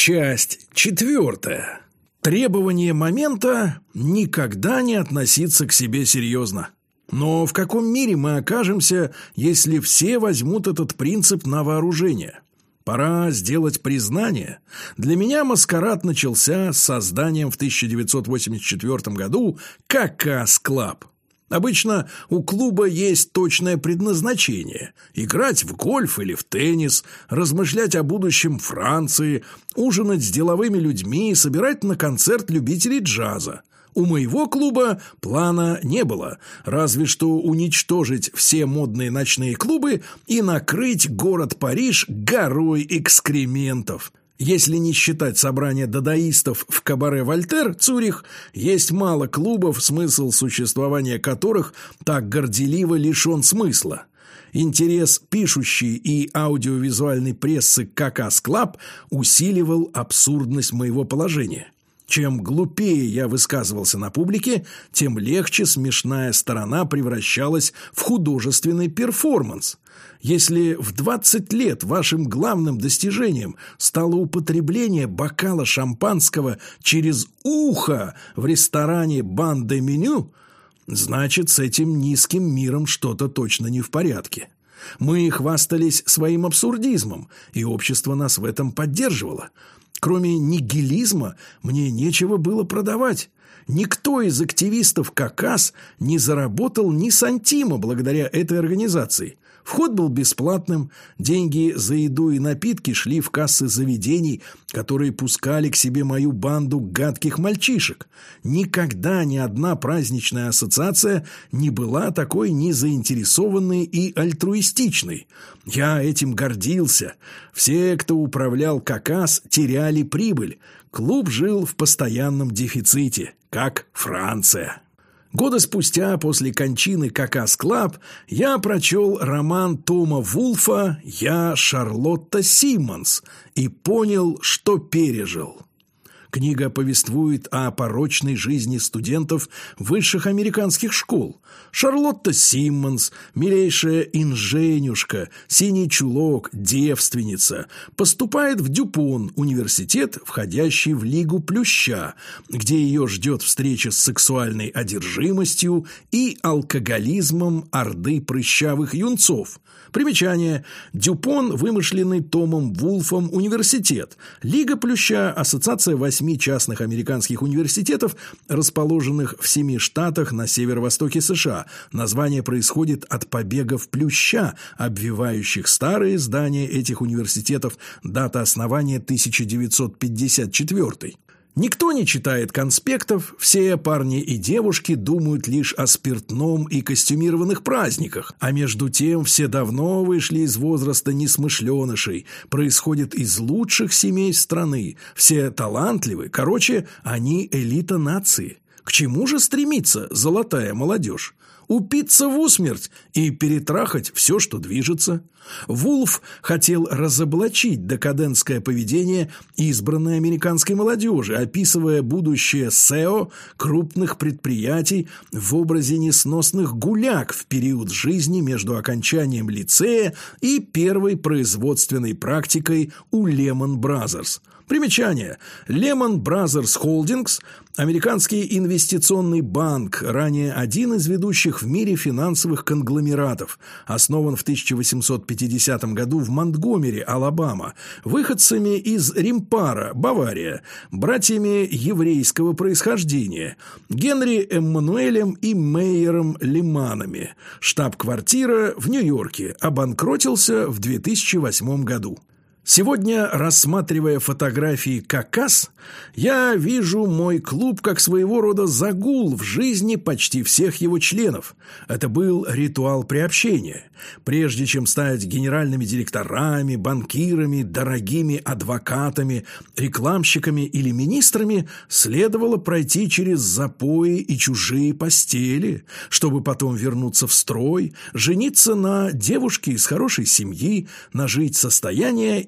Часть 4. Требование момента – никогда не относиться к себе серьезно. Но в каком мире мы окажемся, если все возьмут этот принцип на вооружение? Пора сделать признание. Для меня маскарад начался с созданием в 1984 году «Какас Клаб». Обычно у клуба есть точное предназначение – играть в гольф или в теннис, размышлять о будущем Франции, ужинать с деловыми людьми, собирать на концерт любителей джаза. У моего клуба плана не было, разве что уничтожить все модные ночные клубы и накрыть город Париж горой экскрементов. Если не считать собрания дадаистов в кабаре «Вольтер», Цюрих, есть мало клубов, смысл существования которых так горделиво лишен смысла. Интерес пишущей и аудиовизуальной прессы к «Какас Клаб» усиливал абсурдность моего положения. Чем глупее я высказывался на публике, тем легче смешная сторона превращалась в художественный перформанс. Если в 20 лет вашим главным достижением стало употребление бокала шампанского через ухо в ресторане «Бан де Меню», значит, с этим низким миром что-то точно не в порядке. Мы хвастались своим абсурдизмом, и общество нас в этом поддерживало. Кроме нигилизма мне нечего было продавать. Никто из активистов «Какас» не заработал ни сантима благодаря этой организации. Вход был бесплатным, деньги за еду и напитки шли в кассы заведений, которые пускали к себе мою банду гадких мальчишек. Никогда ни одна праздничная ассоциация не была такой незаинтересованной и альтруистичной. Я этим гордился. Все, кто управлял «Какас», теряли прибыль. Клуб жил в постоянном дефиците, как Франция. Года спустя, после кончины «Какас Клаб», я прочел роман Тома Вулфа «Я Шарлотта Симмонс» и понял, что пережил. Книга повествует о порочной жизни студентов высших американских школ. Шарлотта Симмонс, милейшая инженюшка, синий чулок, девственница, поступает в Дюпон, университет, входящий в Лигу Плюща, где ее ждет встреча с сексуальной одержимостью и алкоголизмом орды прыщавых юнцов. Примечание. Дюпон – вымышленный Томом Вулфом университет. Лига Плюща – ассоциация 8 частных американских университетов, расположенных в 7 штатах на северо-востоке США. Название происходит от побегов плюща, обвивающих старые здания этих университетов, дата основания 1954. Никто не читает конспектов, все парни и девушки думают лишь о спиртном и костюмированных праздниках, а между тем все давно вышли из возраста несмышленышей, происходят из лучших семей страны, все талантливы, короче, они элита нации. К чему же стремится золотая молодежь? Упиться в усмерть и перетрахать все, что движется. Вулф хотел разоблачить декадентское поведение избранной американской молодежи, описывая будущее СЭО крупных предприятий в образе несносных гуляк в период жизни между окончанием лицея и первой производственной практикой у Lehman Brothers. Примечание. Lehman Brothers Holdings – американский инвестиционный банк, ранее один из ведущих в мире финансовых конгломератов, основан в 1850 году в Монтгомери, Алабама, выходцами из Римпара, Бавария, братьями еврейского происхождения, Генри Эммануэлем и Мейером Леманами. Штаб-квартира в Нью-Йорке, обанкротился в 2008 году. Сегодня, рассматривая фотографии «Какас», я вижу мой клуб как своего рода загул в жизни почти всех его членов. Это был ритуал приобщения. Прежде чем стать генеральными директорами, банкирами, дорогими адвокатами, рекламщиками или министрами, следовало пройти через запои и чужие постели, чтобы потом вернуться в строй, жениться на девушке из хорошей семьи, нажить состояние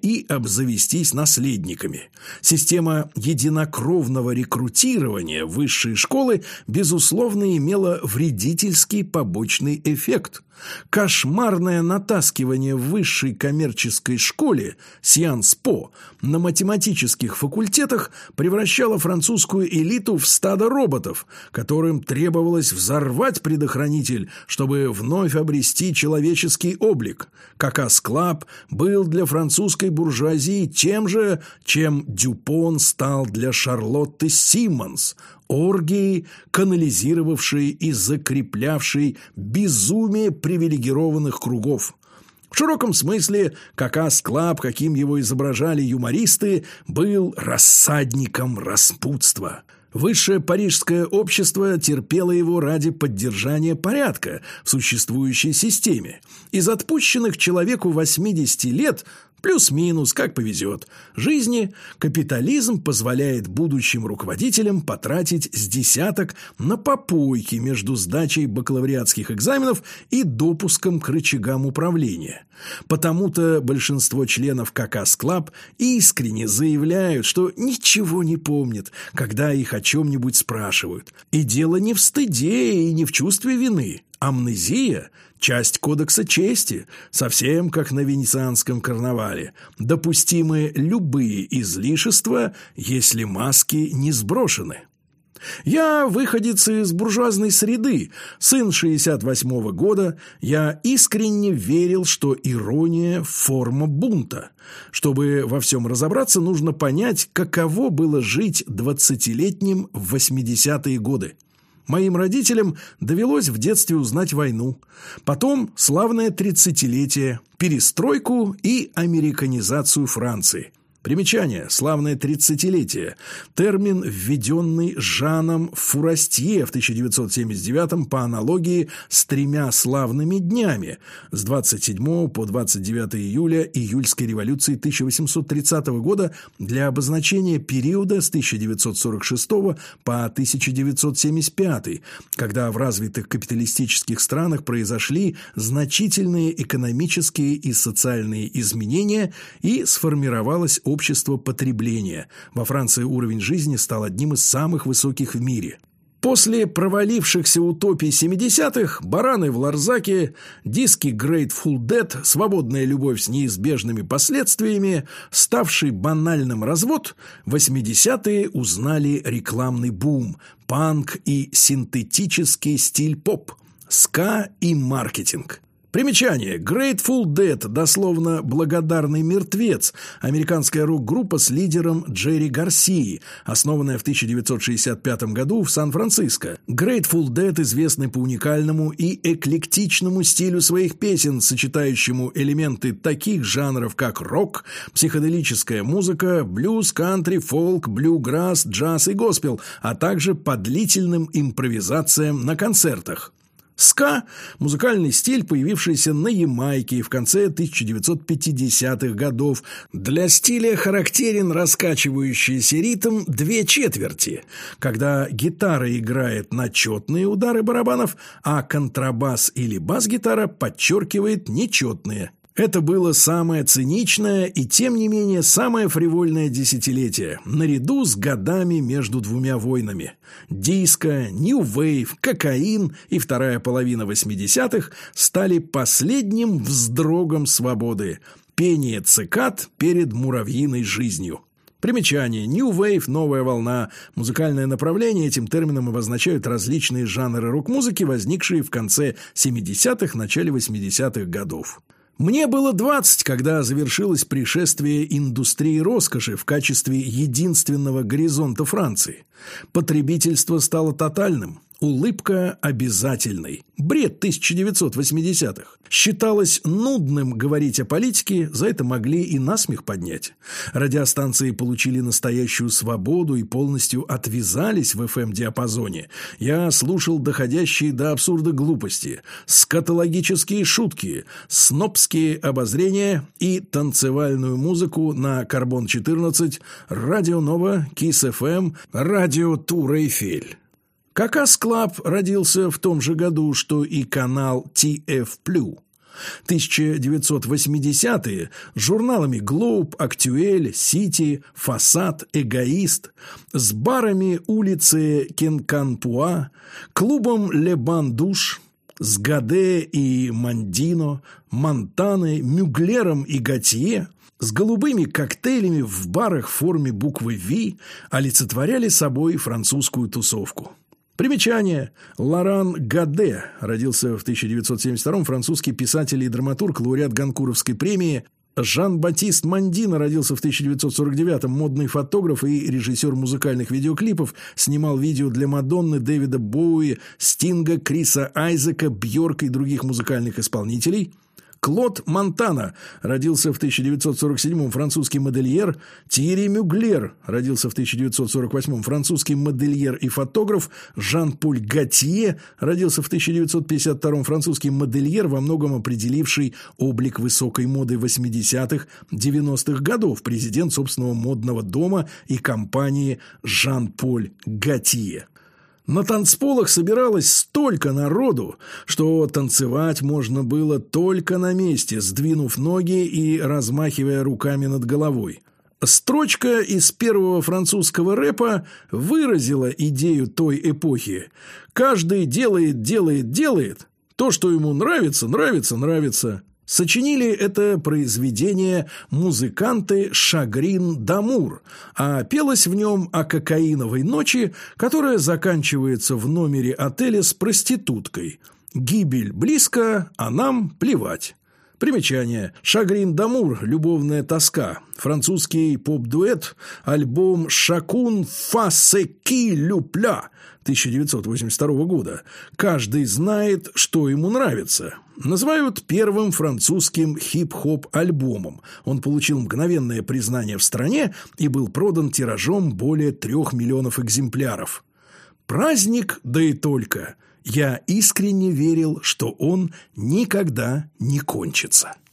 и обзавестись наследниками. Система единокровного рекрутирования в высшие школы, безусловно, имела вредительский побочный эффект. Кошмарное натаскивание в высшей коммерческой школе Сианс По на математических факультетах превращало французскую элиту в стадо роботов, которым требовалось взорвать предохранитель, чтобы вновь обрести человеческий облик. Какас-клаб был для французской буржуазии тем же, чем Дюпон стал для Шарлотты Симмонс, оргией, канализировавшей и закреплявшей безумие привилегированных кругов. В широком смысле Какас-клаб, каким его изображали юмористы, был рассадником распутства. Высшее парижское общество терпело его ради поддержания порядка в существующей системе. Из отпущенных человеку 80 лет, плюс-минус, как повезет, жизни, капитализм позволяет будущим руководителям потратить с десяток на попойки между сдачей бакалавриатских экзаменов и допуском к рычагам управления. Потому-то большинство членов Какас-клаб искренне заявляют, что ничего не помнят, когда их о чем-нибудь спрашивают. И дело не в стыде и не в чувстве вины. Амнезия – часть кодекса чести, совсем как на венецианском карнавале. Допустимы любые излишества, если маски не сброшены. Я выходец из буржуазной среды, сын 68-го года, я искренне верил, что ирония – форма бунта. Чтобы во всем разобраться, нужно понять, каково было жить 20-летним в 80-е годы. Моим родителям довелось в детстве узнать войну, потом славное 30-летие, перестройку и американизацию Франции. Примечание. Славное 30-летие. Термин, введенный Жаном Фурастье в 1979 по аналогии с 3 славными днями с 27 по 29 июля июльской революции 1830 года для обозначения периода с 1946 по 1975, когда в развитых капиталистических странах произошли значительные экономические и социальные изменения и сформировалась общество потребления. Во Франции уровень жизни стал одним из самых высоких в мире. После провалившихся утопий 70-х, бараны в Ларзаке, диски Grateful Dead, свободная любовь с неизбежными последствиями, ставший банальным развод, 80-е узнали рекламный бум, панк и синтетический стиль поп, ска и маркетинг. Примечание. Grateful Dead, дословно «благодарный мертвец», американская рок-группа с лидером Джерри Гарсией, основанная в 1965 году в Сан-Франциско. Grateful Dead известны по уникальному и эклектичному стилю своих песен, сочетающему элементы таких жанров, как рок, психоделическая музыка, блюз, кантри, фолк, блюграсс, джаз и госпел, а также по длительным импровизациям на концертах. Ска – музыкальный стиль, появившийся на Ямайке в конце 1950-х годов. Для стиля характерен раскачивающийся ритм 2/4, когда гитара играет на четные удары барабанов, а контрабас или бас-гитара подчеркивает нечетные. Это было самое циничное и, тем не менее, самое фривольное десятилетие, наряду с годами между двумя войнами. Диско, нью-вейв, кокаин и вторая половина 80-х стали последним вздрогом свободы, пение цикад перед муравьиной жизнью. Примечание. New Wave – новая волна. Музыкальное направление, этим термином обозначают различные жанры рок-музыки, возникшие в конце 70-х, начале 80-х годов. Мне было 20, когда завершилось пришествие индустрии роскоши в качестве единственного горизонта Франции. Потребительство стало тотальным, улыбка обязательной. Бред 1980-х. Считалось нудным говорить о политике, за это могли и насмех поднять. Радиостанции получили настоящую свободу и полностью отвязались в FM-диапазоне. Я слушал доходящие до абсурда глупости, скатологические шутки, снобские обозрения и танцевальную музыку на Карбон-14, Радио Нова, Кис-ФМ, Радио Тур Эйфель. Какас-клаб родился в том же году, что и канал TF+. 1980-е – журналами «Глоб», «Актюэль», «Сити», «Фасад», «Эгоист», с барами улицы Кенканпуа, клубом «Ле Бан-Душ», с Гаде и Мандино, Монтаной, Мюглером и Готье, с голубыми коктейлями в барах в форме буквы «Ви» олицетворяли собой французскую тусовку. Примечание. Лоран Гаде родился в 1972-м, французский писатель и драматург, лауреат Гонкуровской премии. Жан-Батист Мандино родился в 1949-м, модный фотограф и режиссер музыкальных видеоклипов, снимал видео для Мадонны, Дэвида Боуи, Стинга, Криса Айзека, Бьорка и других музыкальных исполнителей. Клод Монтана родился в 1947-м, французский модельер. Тьерри Мюглер родился в 1948-м, французский модельер и фотограф. Жан-Поль Готье родился в 1952-м, французский модельер, во многом определивший облик высокой моды 80-х, 90-х годов, президент собственного модного дома и компании Жан-Поль Готье. На танцполах собиралось столько народу, что танцевать можно было только на месте, сдвинув ноги и размахивая руками над головой. Строчка из первого французского рэпа выразила идею той эпохи. «Каждый делает то, что ему нравится». Сочинили это произведение музыканты Шагрин Дамур, а пелось в нем о кокаиновой ночи, которая заканчивается в номере отеля с проституткой. «Гибель близко, а нам плевать». Примечание. Шагрин Дамур. Любовная тоска. Французский поп-дуэт. Альбом «Шакун фасеки люпля» 1982 года. Каждый знает, что ему нравится. Называют первым французским хип-хоп-альбомом. Он получил мгновенное признание в стране и был продан тиражом более 3 миллионов экземпляров. Праздник, да и только. Я искренне верил, что он никогда не кончится.